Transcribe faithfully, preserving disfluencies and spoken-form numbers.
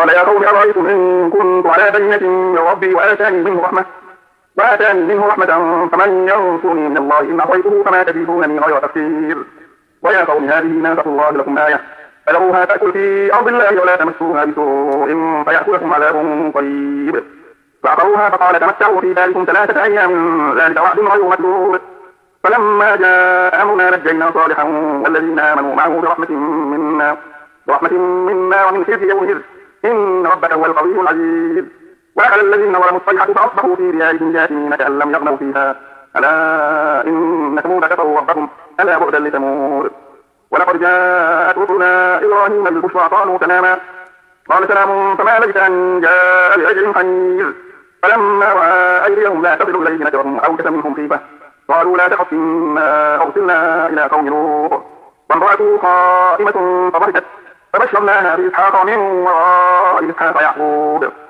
قال يا قوم أرأيتم إن كنت على بينة من ربي وآتاني منه رحمة وآتاني منه رحمة فمن ينصرني من الله إن عصيته فما تزيدونني غير تفسير. ويا قوم هذه ناقة الله لكم آية فذروها تأكل في أرض الله ولا تمسوها بسوء فيأكلكم عذاب قريب. فعقروها فقال تمتعوا في داركم ثلاثة أيام ذلك وعد غير مكذوب. فلما جاء أمرنا نجينا صالحا والذين آمنوا معه برحمة منا برحمة منا ومن خزي يومئذ إن ربك هو القوي العزيز. وأخذ الذين ظلموا الصيحة فأصبحوا في ديارهم جاثمين كأن لم يغنوا فيها ألا إن ثمود كفروا ربهم ألا بعدا لثمود. ولقد جاءت رسلنا إبراهيم بالبشرى قالوا سلاما قال سلام فما لبث أن جاء بعجل حنيذ. فلما رأى أيديهم لا تصل إليه نكرهم أوجس منهم خيفة قالوا لا تخف إنا أرسلنا إلى قوم لوط وامرأته قائمة فضحكت فبشرناها بإسحاق من وراء إسحاق يعقوب.